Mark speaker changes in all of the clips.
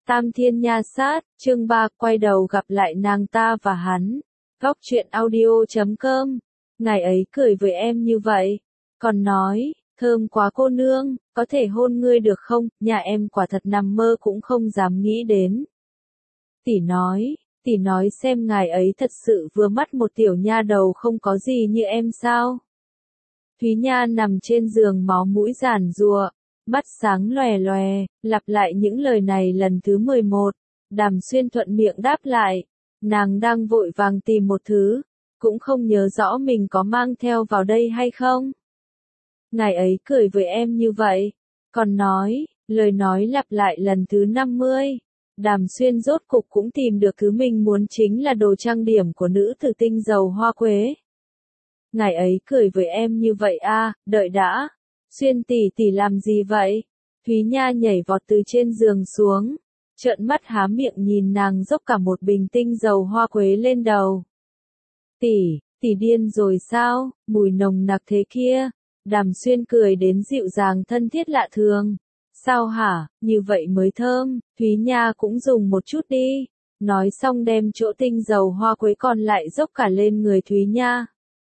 Speaker 1: Tam Thiên Nha Sát, chương 3, quay đầu gặp lại nàng ta và hắn. Góc truyện audio.com. Ngày ấy cười với em như vậy, còn nói, thơm quá cô nương, có thể hôn ngươi được không, nhà em quả thật nằm mơ cũng không dám nghĩ đến. Tỷ nói xem ngài ấy thật sự vừa mắt một tiểu nha đầu không có gì như em sao. Thúy Nha nằm trên giường máu mũi giàn giụa, mắt sáng lòe lòe, lặp lại những lời này lần thứ 11. Đàm Xuyên thuận miệng đáp lại, nàng đang vội vàng tìm một thứ, cũng không nhớ rõ mình có mang theo vào đây hay không. Ngài ấy cười với em như vậy, còn nói, lời nói lặp lại lần thứ 50. Đàm Xuyên rốt cục cũng tìm được thứ mình muốn, chính là đồ trang điểm của nữ tử tinh dầu hoa quế. Ngài ấy cười với em như vậy à, đợi đã. Xuyên tỷ làm gì vậy? Thúy Nha nhảy vọt từ trên giường xuống, trợn mắt há miệng nhìn nàng dốc cả một bình tinh dầu hoa quế lên đầu. Tỷ điên rồi sao, mùi nồng nặc thế kia. Đàm Xuyên cười đến dịu dàng thân thiết lạ thường. Sao hả, như vậy mới thơm, Thúy Nha cũng dùng một chút đi. Nói xong đem chỗ tinh dầu hoa quế còn lại dốc cả lên người Thúy Nha.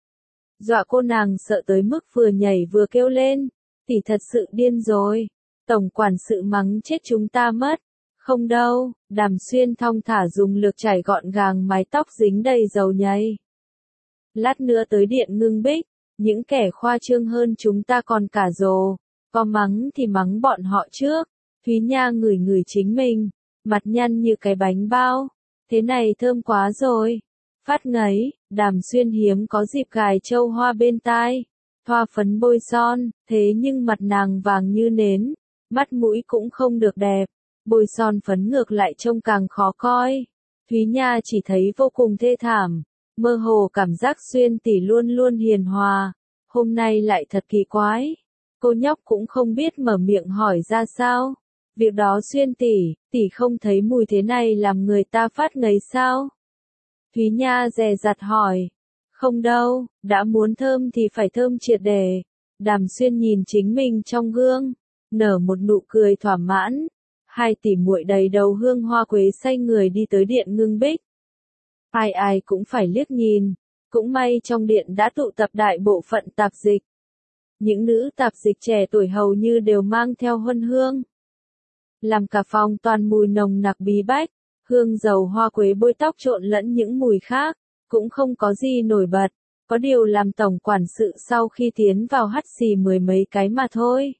Speaker 1: Dọa cô nàng sợ tới mức vừa nhảy vừa kêu lên, tỷ thật sự điên rồi, tổng quản sự mắng chết chúng ta mất. Không đâu, Đàm Xuyên thong thả dùng lược chải gọn gàng mái tóc dính đầy dầu nhây. Lát nữa tới Điện Ngưng Bích, những kẻ khoa trương hơn chúng ta còn cả rồ, có mắng thì mắng bọn họ trước. Thúy Nha ngửi ngửi chính mình, mặt nhăn như cái bánh bao, thế này thơm quá rồi. Phát ngấy, Đàm Xuyên hiếm có dịp gài châu hoa bên tai, thoa phấn bôi son, thế nhưng mặt nàng vàng như nến, mắt mũi cũng không được đẹp, bôi son phấn ngược lại trông càng khó coi. Thúy Nha chỉ thấy vô cùng thê thảm, mơ hồ cảm giác Xuyên tỷ luôn luôn hiền hòa, hôm nay lại thật kỳ quái. Cô nhóc cũng không biết mở miệng hỏi ra sao. Việc đó Xuyên tỷ không thấy mùi thế này làm người ta phát ngấy sao? Thúy Nha dè dặt hỏi. Không đâu, đã muốn thơm thì phải thơm triệt để. Đàm Xuyên nhìn chính mình trong gương, nở một nụ cười thỏa mãn. Hai tỷ muội đầy đầu hương hoa quế say người đi tới Điện Ngưng Bích. Ai cũng phải liếc nhìn, cũng may trong điện đã tụ tập đại bộ phận tạp dịch. Những nữ tạp dịch trẻ tuổi hầu như đều mang theo huân hương. Làm cả phòng toàn mùi nồng nặc bí bách. Hương dầu hoa quế bôi tóc trộn lẫn những mùi khác, cũng không có gì nổi bật, có điều làm tổng quản sự sau khi tiến vào hắt xì mười mấy cái mà thôi.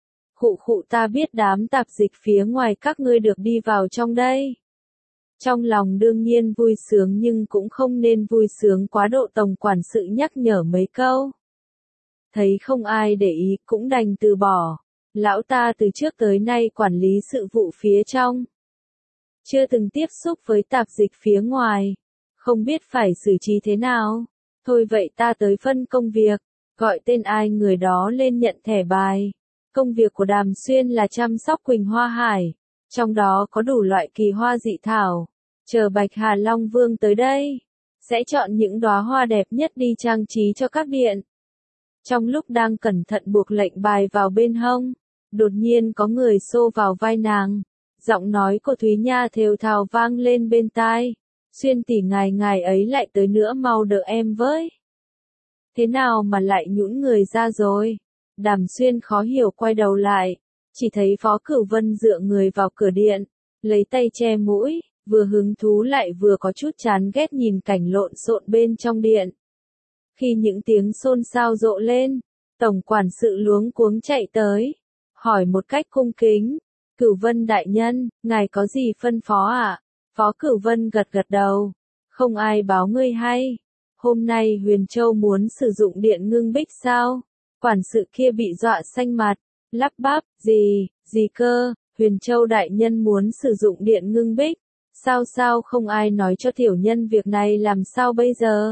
Speaker 1: Khụ ta biết đám tạp dịch phía ngoài các ngươi được đi vào trong đây. Trong lòng đương nhiên vui sướng nhưng cũng không nên vui sướng quá độ, tổng quản sự nhắc nhở mấy câu. Thấy không ai để ý cũng đành từ bỏ, lão ta từ trước tới nay quản lý sự vụ phía trong. Chưa từng tiếp xúc với tạp dịch phía ngoài, không biết phải xử trí thế nào. Thôi vậy ta tới phân công việc, gọi tên ai người đó lên nhận thẻ bài. Công việc của Đàm Xuyên là chăm sóc Quỳnh Hoa Hải, trong đó có đủ loại kỳ hoa dị thảo. Chờ Bạch Hà Long Vương tới đây, sẽ chọn những đóa hoa đẹp nhất đi trang trí cho các điện. Trong lúc đang cẩn thận buộc lệnh bài vào bên hông, đột nhiên có người xô vào vai nàng. Giọng nói của Thúy Nha thều thào vang lên bên tai. Xuyên tỷ ngài ấy lại tới nữa, mau đỡ em với. Thế nào mà lại nhũn người ra rồi? Đàm Xuyên khó hiểu quay đầu lại, chỉ thấy Phó Cửu Vân dựa người vào cửa điện, lấy tay che mũi, vừa hứng thú lại vừa có chút chán ghét nhìn cảnh lộn xộn bên trong điện. Khi những tiếng xôn xao rộ lên, tổng quản sự luống cuống chạy tới, hỏi một cách cung kính. Cửu Vân đại nhân, ngài có gì phân phó ạ? Phó Cửu Vân gật đầu. Không ai báo ngươi hay. Hôm nay Huyền Châu muốn sử dụng Điện Ngưng Bích sao? Quản sự kia bị dọa xanh mặt, lắp bắp, gì cơ? Huyền Châu đại nhân muốn sử dụng Điện Ngưng Bích. Sao không ai nói cho tiểu nhân việc này làm sao bây giờ?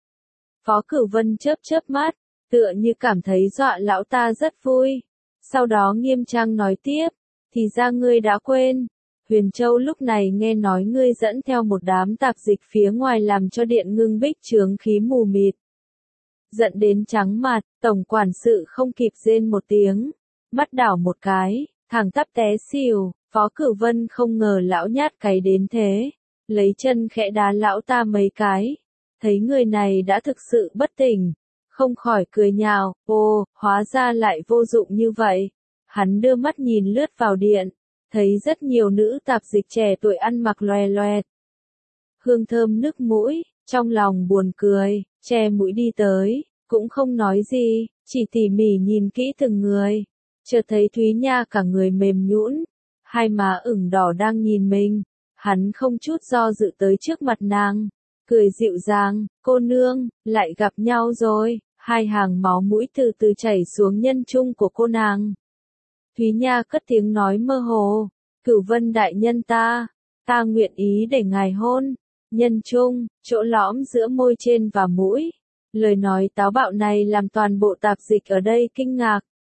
Speaker 1: Phó Cửu Vân chớp mắt, tựa như cảm thấy dọa lão ta rất vui. Sau đó nghiêm trang nói tiếp. Thì ra ngươi đã quên, Huyền Châu lúc này nghe nói ngươi dẫn theo một đám tạp dịch phía ngoài làm cho Điện Ngưng Bích chướng khí mù mịt. Giận đến trắng mặt, tổng quản sự không kịp rên một tiếng, mắt đảo một cái, thẳng tắp té xỉu. Phó Cửu Vân không ngờ lão nhát cái đến thế, lấy chân khẽ đá lão ta mấy cái, thấy người này đã thực sự bất tỉnh, không khỏi cười nhạo, ô, hóa ra lại vô dụng như vậy. Hắn đưa mắt nhìn lướt vào điện, thấy rất nhiều nữ tạp dịch trẻ tuổi ăn mặc loè loẹt. Hương thơm nức mũi, trong lòng buồn cười, che mũi đi tới, cũng không nói gì, chỉ tỉ mỉ nhìn kỹ từng người. Chợt thấy Thúy Nha cả người mềm nhũn, hai má ửng đỏ đang nhìn mình, hắn không chút do dự tới trước mặt nàng, cười dịu dàng, cô nương, lại gặp nhau rồi, hai hàng máu mũi từ từ chảy xuống nhân trung của cô nàng. Thúy Nha cất tiếng nói mơ hồ, Cửu Vân đại nhân ta nguyện ý để ngài hôn, nhân trung, chỗ lõm giữa môi trên và mũi. Lời nói táo bạo này làm toàn bộ tạp dịch ở đây kinh ngạc.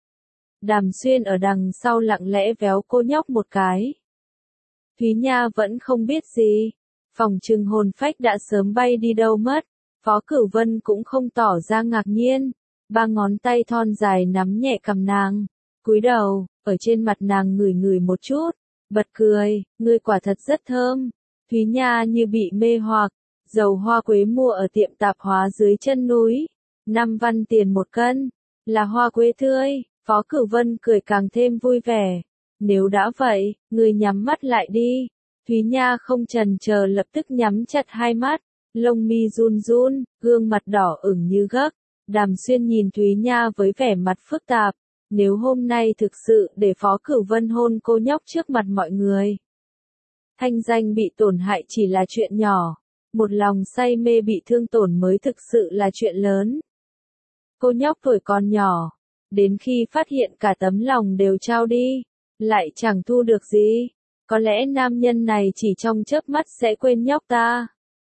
Speaker 1: Đàm Xuyên ở đằng sau lặng lẽ véo cô nhóc một cái. Thúy Nha vẫn không biết gì, phòng trừng hồn phách đã sớm bay đi đâu mất. Phó Cửu Vân cũng không tỏ ra ngạc nhiên, ba ngón tay thon dài nắm nhẹ cằm nàng, cúi đầu, ở trên mặt nàng ngửi ngửi một chút, bật cười, ngươi quả thật rất thơm. Thúy Nha như bị mê hoặc, dầu hoa quế mua ở tiệm tạp hóa dưới chân núi, 5 văn tiền một cân, là hoa quế tươi. Phó Cửu Vân cười càng thêm vui vẻ. Nếu đã vậy, ngươi nhắm mắt lại đi. Thúy Nha không chần chờ lập tức nhắm chặt hai mắt, lông mi run run, gương mặt đỏ ửng như gấc. Đàm Xuyên nhìn Thúy Nha với vẻ mặt phức tạp. Nếu hôm nay thực sự để Phó Cửu Vân hôn cô nhóc trước mặt mọi người, thanh danh bị tổn hại chỉ là chuyện nhỏ, một lòng say mê bị thương tổn mới thực sự là chuyện lớn. Cô nhóc tuổi còn nhỏ, đến khi phát hiện cả tấm lòng đều trao đi, lại chẳng thu được gì. Có lẽ nam nhân này chỉ trong chớp mắt sẽ quên nhóc ta.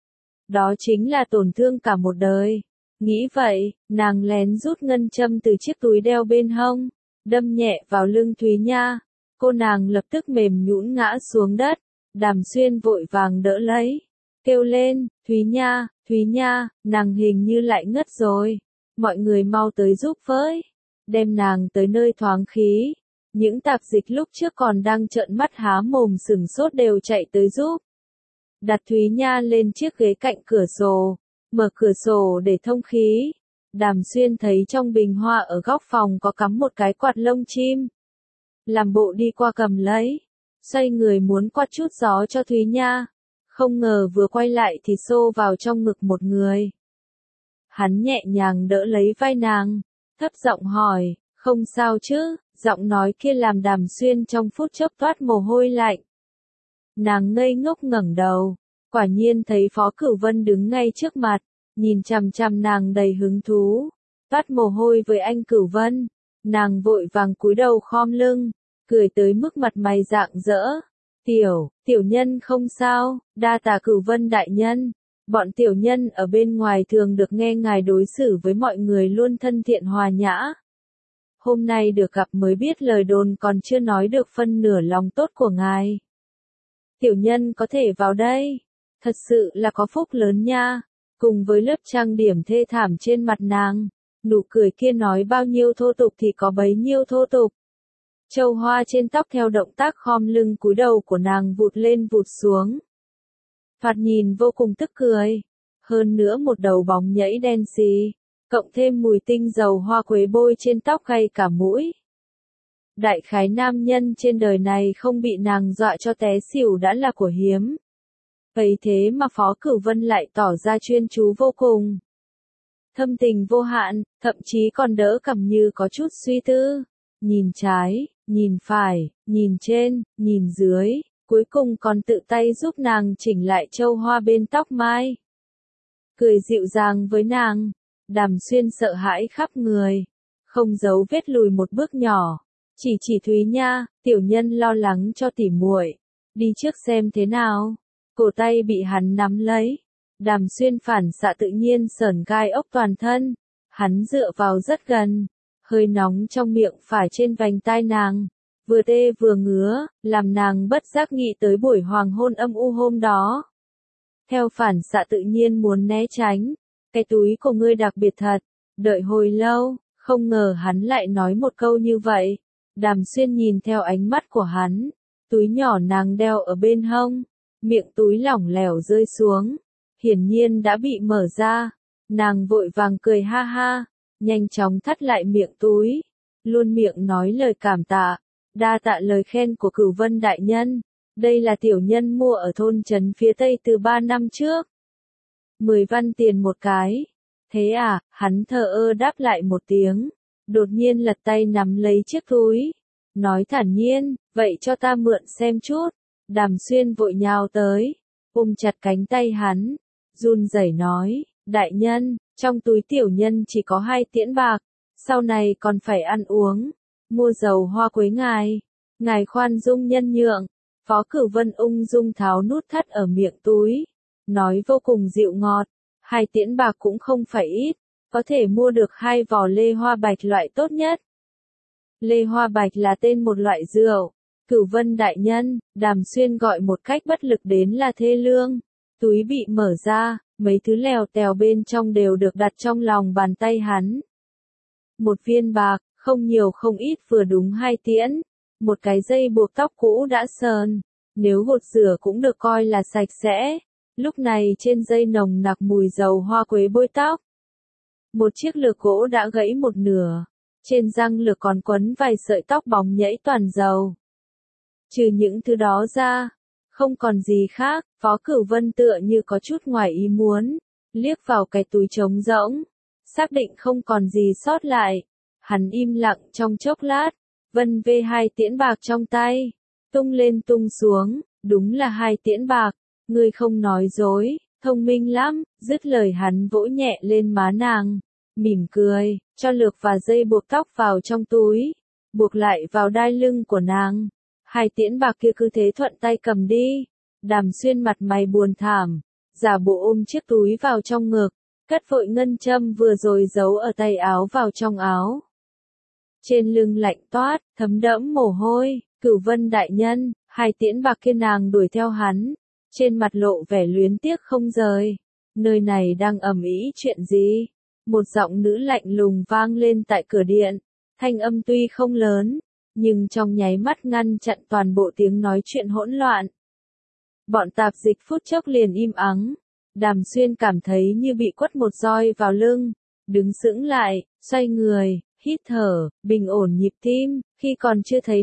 Speaker 1: Đó chính là tổn thương cả một đời. Nghĩ vậy, nàng lén rút ngân châm từ chiếc túi đeo bên hông, đâm nhẹ vào lưng Thúy Nha. Cô nàng lập tức mềm nhũn ngã xuống đất. Đàm Xuyên vội vàng đỡ lấy, kêu lên, Thúy Nha, nàng hình như lại ngất rồi. Mọi người mau tới giúp với. Đem nàng tới nơi thoáng khí. Những tạp dịch lúc trước còn đang trợn mắt há mồm sửng sốt đều chạy tới giúp. Đặt Thúy Nha lên chiếc ghế cạnh cửa sổ, mở cửa sổ để thông khí. Đàm Xuyên thấy trong bình hoa ở góc phòng có cắm một cái quạt lông chim. Làm bộ đi qua cầm lấy, xoay người muốn quạt chút gió cho Thúy Nha. Không ngờ vừa quay lại thì xô vào trong ngực một người. Hắn nhẹ nhàng đỡ lấy vai nàng, thấp giọng hỏi, không sao chứ? Giọng nói kia làm Đàm Xuyên trong phút chốc toát mồ hôi lạnh. Nàng ngây ngốc ngẩng đầu, quả nhiên thấy Phó Cửu Vân đứng ngay trước mặt, nhìn chằm chằm nàng đầy hứng thú. Toát mồ hôi với anh Cửu Vân, nàng vội vàng cúi đầu khom lưng, cười tới mức mặt mày rạng rỡ. Tiểu nhân không sao, đa tạ Cửu Vân đại nhân. Bọn tiểu nhân ở bên ngoài thường được nghe ngài đối xử với mọi người luôn thân thiện hòa nhã. Hôm nay được gặp mới biết lời đồn còn chưa nói được phân nửa lòng tốt của ngài. Tiểu nhân có thể vào đây. Thật sự là có phúc lớn nha. Cùng với lớp trang điểm thê thảm trên mặt nàng, nụ cười kia nói bao nhiêu thô tục thì có bấy nhiêu thô tục. Châu hoa trên tóc theo động tác khom lưng cúi đầu của nàng vụt lên vụt xuống. Thoạt nhìn vô cùng tức cười. Hơn nữa một đầu bóng nhẫy đen xì, cộng thêm mùi tinh dầu hoa quế bôi trên tóc gay cả mũi. Đại khái nam nhân trên đời này không bị nàng dọa cho té xỉu đã là của hiếm. Vậy thế mà Phó Cửu Vân lại tỏ ra chuyên chú vô cùng. Thâm tình vô hạn, thậm chí còn đỡ cằm như có chút suy tư. Nhìn trái, nhìn phải, nhìn trên, nhìn dưới, cuối cùng còn tự tay giúp nàng chỉnh lại châu hoa bên tóc mai. Cười dịu dàng với nàng, Đàm Xuyên sợ hãi khắp người, không giấu vết lùi một bước nhỏ, chỉ Thúy Nha, tiểu nhân lo lắng cho tỉ muội, đi trước xem thế nào. Cổ tay bị hắn nắm lấy, Đàm Xuyên phản xạ tự nhiên sởn gai ốc toàn thân, hắn dựa vào rất gần, hơi nóng trong miệng phải trên vành tai nàng, vừa tê vừa ngứa, làm nàng bất giác nghĩ tới buổi hoàng hôn âm u hôm đó. Theo phản xạ tự nhiên muốn né tránh, cái túi của ngươi đặc biệt thật, đợi hồi lâu, không ngờ hắn lại nói một câu như vậy. Đàm Xuyên nhìn theo ánh mắt của hắn, túi nhỏ nàng đeo ở bên hông, miệng túi lỏng lẻo rơi xuống, hiển nhiên đã bị mở ra, nàng vội vàng cười ha ha, nhanh chóng thắt lại miệng túi, luôn miệng nói lời cảm tạ, đa tạ lời khen của Cửu Vân đại nhân, đây là tiểu nhân mua ở thôn trấn phía tây từ 3 năm trước. 10 văn tiền một cái. Thế à, hắn thờ ơ đáp lại một tiếng, đột nhiên lật tay nắm lấy chiếc túi, nói thản nhiên, vậy cho ta mượn xem chút. Đàm Xuyên vội nhào tới, ôm chặt cánh tay hắn, run rẩy nói, đại nhân, trong túi tiểu nhân chỉ có 2 tiễn bạc, sau này còn phải ăn uống, mua dầu hoa quế ngài khoan dung nhân nhượng. Phó Cửu Vân ung dung tháo nút thắt ở miệng túi, nói vô cùng dịu ngọt, 2 tiễn bạc cũng không phải ít, có thể mua được 2 vò lê hoa bạch loại tốt nhất. Lê hoa bạch là tên một loại rượu, Cửu Vân đại nhân, Đàm Xuyên gọi một cách bất lực đến là thê lương, túi bị mở ra, mấy thứ lèo tèo bên trong đều được đặt trong lòng bàn tay hắn. Một viên bạc, không nhiều không ít vừa đúng 2 tiễn, một cái dây buộc tóc cũ đã sờn, nếu gột rửa cũng được coi là sạch sẽ. Lúc này trên dây nồng nặc mùi dầu hoa quế bôi tóc. Một chiếc lược gỗ đã gãy một nửa, trên răng lược còn quấn vài sợi tóc bóng nhẫy toàn dầu. Trừ những thứ đó ra, không còn gì khác, Phó Cửu Vân tựa như có chút ngoài ý muốn, liếc vào cái túi trống rỗng, xác định không còn gì sót lại. Hắn im lặng trong chốc lát, vân vê 2 tiễn bạc trong tay, tung lên tung xuống, đúng là 2 tiễn bạc, ngươi không nói dối, thông minh lắm, dứt lời hắn vỗ nhẹ lên má nàng, mỉm cười, cho lược và dây buộc tóc vào trong túi, buộc lại vào đai lưng của nàng. 2 tiễn bạc kia cứ thế thuận tay cầm đi. Đàm Xuyên mặt mày buồn thảm, giả bộ ôm chiếc túi vào trong ngực, cất vội ngân châm vừa rồi giấu ở tay áo vào trong áo. Trên lưng lạnh toát, thấm đẫm mồ hôi, Cửu Vân đại nhân, 2 tiễn bạc kia nàng đuổi theo hắn, trên mặt lộ vẻ luyến tiếc không rời. Nơi này đang ầm ĩ chuyện gì? Một giọng nữ lạnh lùng vang lên tại cửa điện, thanh âm tuy không lớn, nhưng trong nháy mắt ngăn chặn toàn bộ tiếng nói chuyện hỗn loạn. Bọn tạp dịch phút chốc liền im ắng, Đàm Xuyên cảm thấy như bị quất một roi vào lưng, đứng sững lại, xoay người, hít thở, bình ổn nhịp tim, khi còn chưa thấy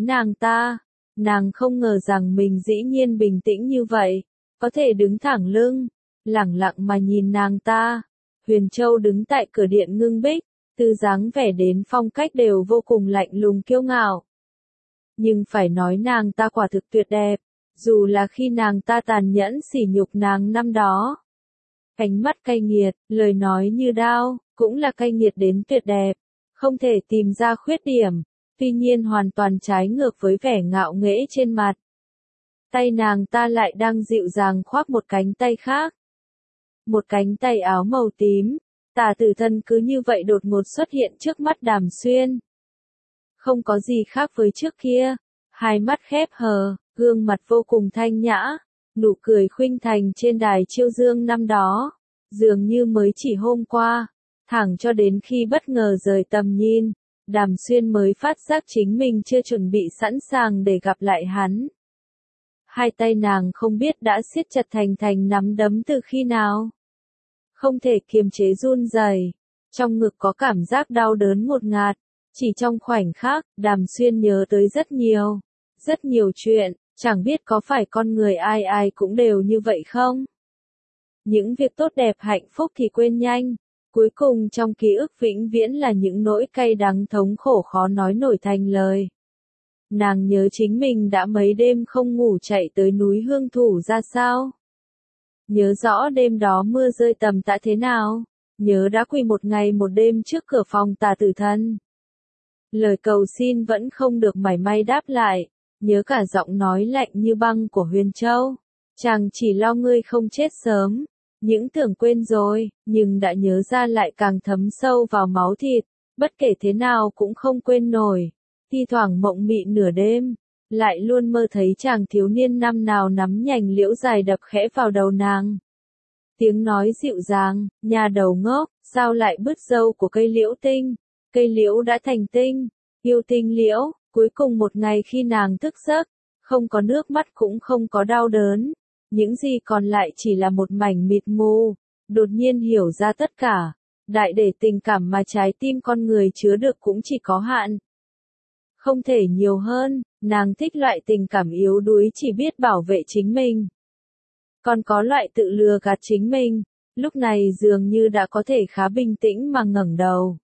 Speaker 1: nàng không ngờ rằng mình dĩ nhiên bình tĩnh như vậy, có thể đứng thẳng lưng, lẳng lặng mà nhìn nàng ta. Huyền Châu đứng tại cửa điện ngưng bích, từ dáng vẻ đến phong cách đều vô cùng lạnh lùng kiêu ngạo. Nhưng phải nói nàng ta quả thực tuyệt đẹp, dù là khi nàng ta tàn nhẫn sỉ nhục nàng năm đó. Ánh mắt cay nghiệt, lời nói như đao, cũng là cay nghiệt đến tuyệt đẹp, không thể tìm ra khuyết điểm, tuy nhiên hoàn toàn trái ngược với vẻ ngạo nghễ trên mặt. Tay nàng ta lại đang dịu dàng khoác một cánh tay khác. Một cánh tay áo màu tím, Tả Tử Thân cứ như vậy đột ngột xuất hiện trước mắt Đàm Xuyên. Không có gì khác với trước kia, 2 mắt khép hờ, gương mặt vô cùng thanh nhã, nụ cười khuynh thành trên đài chiêu dương năm đó, dường như mới chỉ hôm qua, thẳng cho đến khi bất ngờ rời tầm nhìn, Đàm Xuyên mới phát giác chính mình chưa chuẩn bị sẵn sàng để gặp lại hắn. 2 tay nàng không biết đã siết chặt thành nắm đấm từ khi nào. Không thể kiềm chế run rẩy, trong ngực có cảm giác đau đớn ngột ngạt, chỉ trong khoảnh khắc, Đàm Xuyên nhớ tới rất nhiều chuyện, chẳng biết có phải con người ai ai cũng đều như vậy không? Những việc tốt đẹp hạnh phúc thì quên nhanh, cuối cùng trong ký ức vĩnh viễn là những nỗi cay đắng thống khổ khó nói nổi thành lời. Nàng nhớ chính mình đã mấy đêm không ngủ chạy tới núi Hương Thủ ra sao? Nhớ rõ đêm đó mưa rơi tầm tã thế nào? Nhớ đã quỳ một ngày một đêm trước cửa phòng Tả Tử Thân. Lời cầu xin vẫn không được mảy may đáp lại, nhớ cả giọng nói lạnh như băng của Huyền Châu. Chàng chỉ lo ngươi không chết sớm, những tưởng quên rồi, nhưng đã nhớ ra lại càng thấm sâu vào máu thịt, bất kể thế nào cũng không quên nổi. Thi thoảng mộng mị nửa đêm, lại luôn mơ thấy chàng thiếu niên năm nào nắm nhành liễu dài đập khẽ vào đầu nàng. Tiếng nói dịu dàng, nhà đầu ngốc, sao lại bứt râu của cây liễu tinh, cây liễu đã thành tinh, yêu tinh liễu, cuối cùng một ngày khi nàng thức giấc, Không có nước mắt cũng không có đau đớn, những gì còn lại chỉ là một mảnh mịt mù, đột nhiên hiểu ra tất cả. Đại để tình cảm mà trái tim con người chứa được cũng chỉ có hạn. Không thể nhiều hơn, nàng thích loại tình cảm yếu đuối chỉ biết bảo vệ chính mình. Còn có loại tự lừa gạt chính mình, lúc này dường như đã có thể khá bình tĩnh mà ngẩng đầu.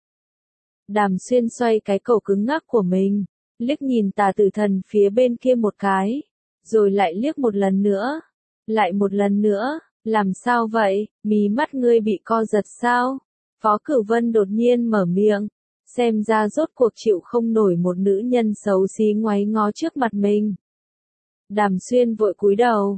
Speaker 1: Đàm Xuyên xoay cái cổ cứng ngắc của mình, liếc nhìn Tà Tử Thần phía bên kia một cái, rồi lại liếc một lần nữa, lại một lần nữa, làm sao vậy, mí mắt ngươi bị co giật sao? Phó Cửu Vân đột nhiên mở miệng, xem ra rốt cuộc chịu không nổi một nữ nhân xấu xí ngoáy ngó trước mặt mình. Đàm Xuyên vội cúi đầu,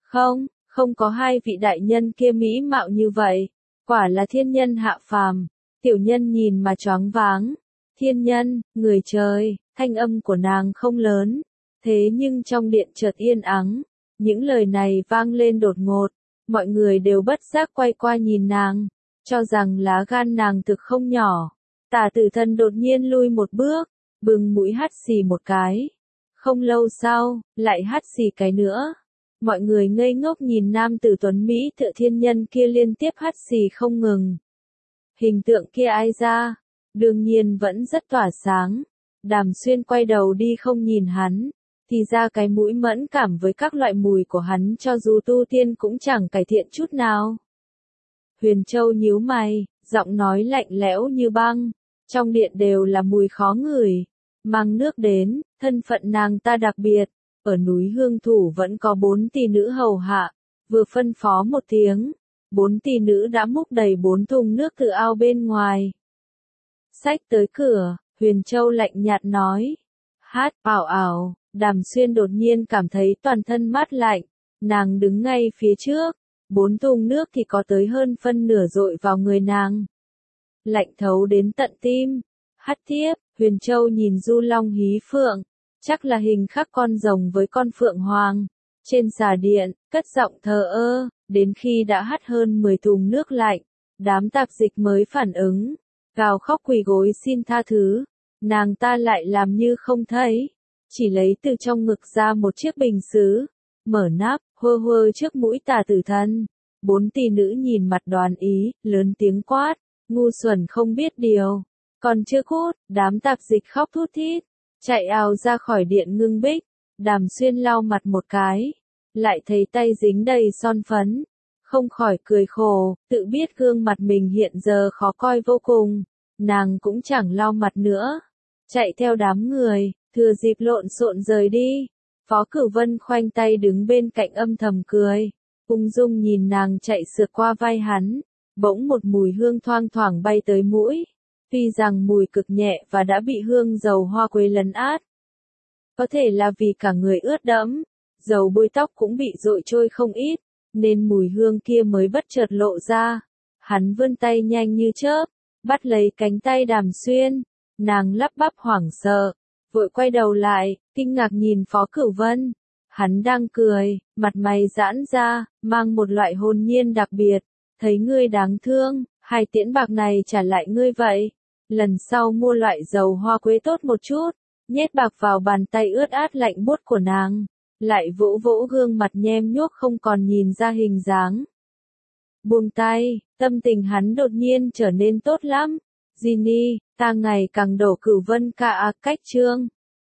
Speaker 1: không có hai vị đại nhân kia mỹ mạo như vậy, quả là thiên nhân hạ phàm. Tiểu nhân nhìn mà choáng váng. Thiên nhân, người trời, thanh âm của nàng không lớn, thế nhưng trong điện chợt yên ắng, những lời này vang lên đột ngột, mọi người đều bất giác quay qua nhìn nàng, cho rằng lá gan nàng thực không nhỏ. Tà Tử Thần đột nhiên lui một bước, bừng mũi hắt xì một cái. Không lâu sau, lại hắt xì cái nữa. Mọi người ngây ngốc nhìn nam tử tuấn Mỹ tựa thiên nhân kia liên tiếp hắt xì không ngừng. Hình tượng kia ai ra? Đương nhiên vẫn rất tỏa sáng. Đàm Xuyên quay đầu đi không nhìn hắn, thì ra cái mũi mẫn cảm với các loại mùi của hắn cho dù tu tiên cũng chẳng cải thiện chút nào. Huyền Châu nhíu mày, giọng nói lạnh lẽo như băng, trong điện đều là mùi khó ngửi. Mang nước đến, thân phận nàng ta đặc biệt, ở núi Hương Thủ vẫn có 4 tỷ nữ hầu hạ, vừa phân phó một tiếng. 4 tỷ nữ đã múc đầy 4 thùng nước từ ao bên ngoài. Xách tới cửa, Huyền Châu lạnh nhạt nói. Hát, ảo ảo, Đàm Xuyên đột nhiên cảm thấy toàn thân mát lạnh, nàng đứng ngay phía trước, 4 thùng nước thì có tới hơn phân nửa dội vào người nàng. Lạnh thấu đến tận tim. Hát tiếp, Huyền Châu nhìn Du Long hí phượng, chắc là hình khắc con rồng với con phượng hoàng. Trên xà điện, cất giọng thờ ơ, đến khi đã hắt hơn 10 thùng nước lạnh, đám tạp dịch mới phản ứng, gào khóc quỳ gối xin tha thứ. Nàng ta lại làm như không thấy, chỉ lấy từ trong ngực ra một chiếc bình sứ, mở nắp, hơ hơ trước mũi Tà Tử Thần. 4 tỷ nữ nhìn mặt Đoàn Ý, lớn tiếng quát, ngu xuẩn không biết điều. Còn chưa cút, đám tạp dịch khóc thút thít, chạy ào ra khỏi điện ngưng bích. Đàm Xuyên lau mặt một cái, lại thấy tay dính đầy son phấn, không khỏi cười khổ, tự biết gương mặt mình hiện giờ khó coi vô cùng, nàng cũng chẳng lau mặt nữa, chạy theo đám người, thừa dịp lộn xộn rời đi. Phó Cửu Vân khoanh tay đứng bên cạnh âm thầm cười, ung dung nhìn nàng chạy sượt qua vai hắn, bỗng một mùi hương thoang thoảng bay tới mũi, tuy rằng mùi cực nhẹ và đã bị hương dầu hoa quế lấn át. Có thể là vì cả người ướt đẫm, dầu bôi tóc cũng bị dội trôi không ít, nên mùi hương kia mới bất chợt lộ ra. Hắn vươn tay nhanh như chớp, bắt lấy cánh tay Đàm Xuyên, nàng lắp bắp hoảng sợ, vội quay đầu lại, kinh ngạc nhìn Phó Cửu Vân. Hắn đang cười, mặt mày giãn ra, mang một loại hồn nhiên đặc biệt, thấy ngươi đáng thương, 2 tiễn bạc này trả lại ngươi vậy. Lần sau mua loại dầu hoa quế tốt một chút. Nhét bạc vào bàn tay ướt át lạnh buốt của nàng, lại vỗ vỗ gương mặt nhem nhuốc không còn nhìn ra hình dáng. Buông tay, tâm tình hắn đột nhiên trở nên tốt lắm. Ginny, ta ngày càng đổ Cửu Vân ca cách chương.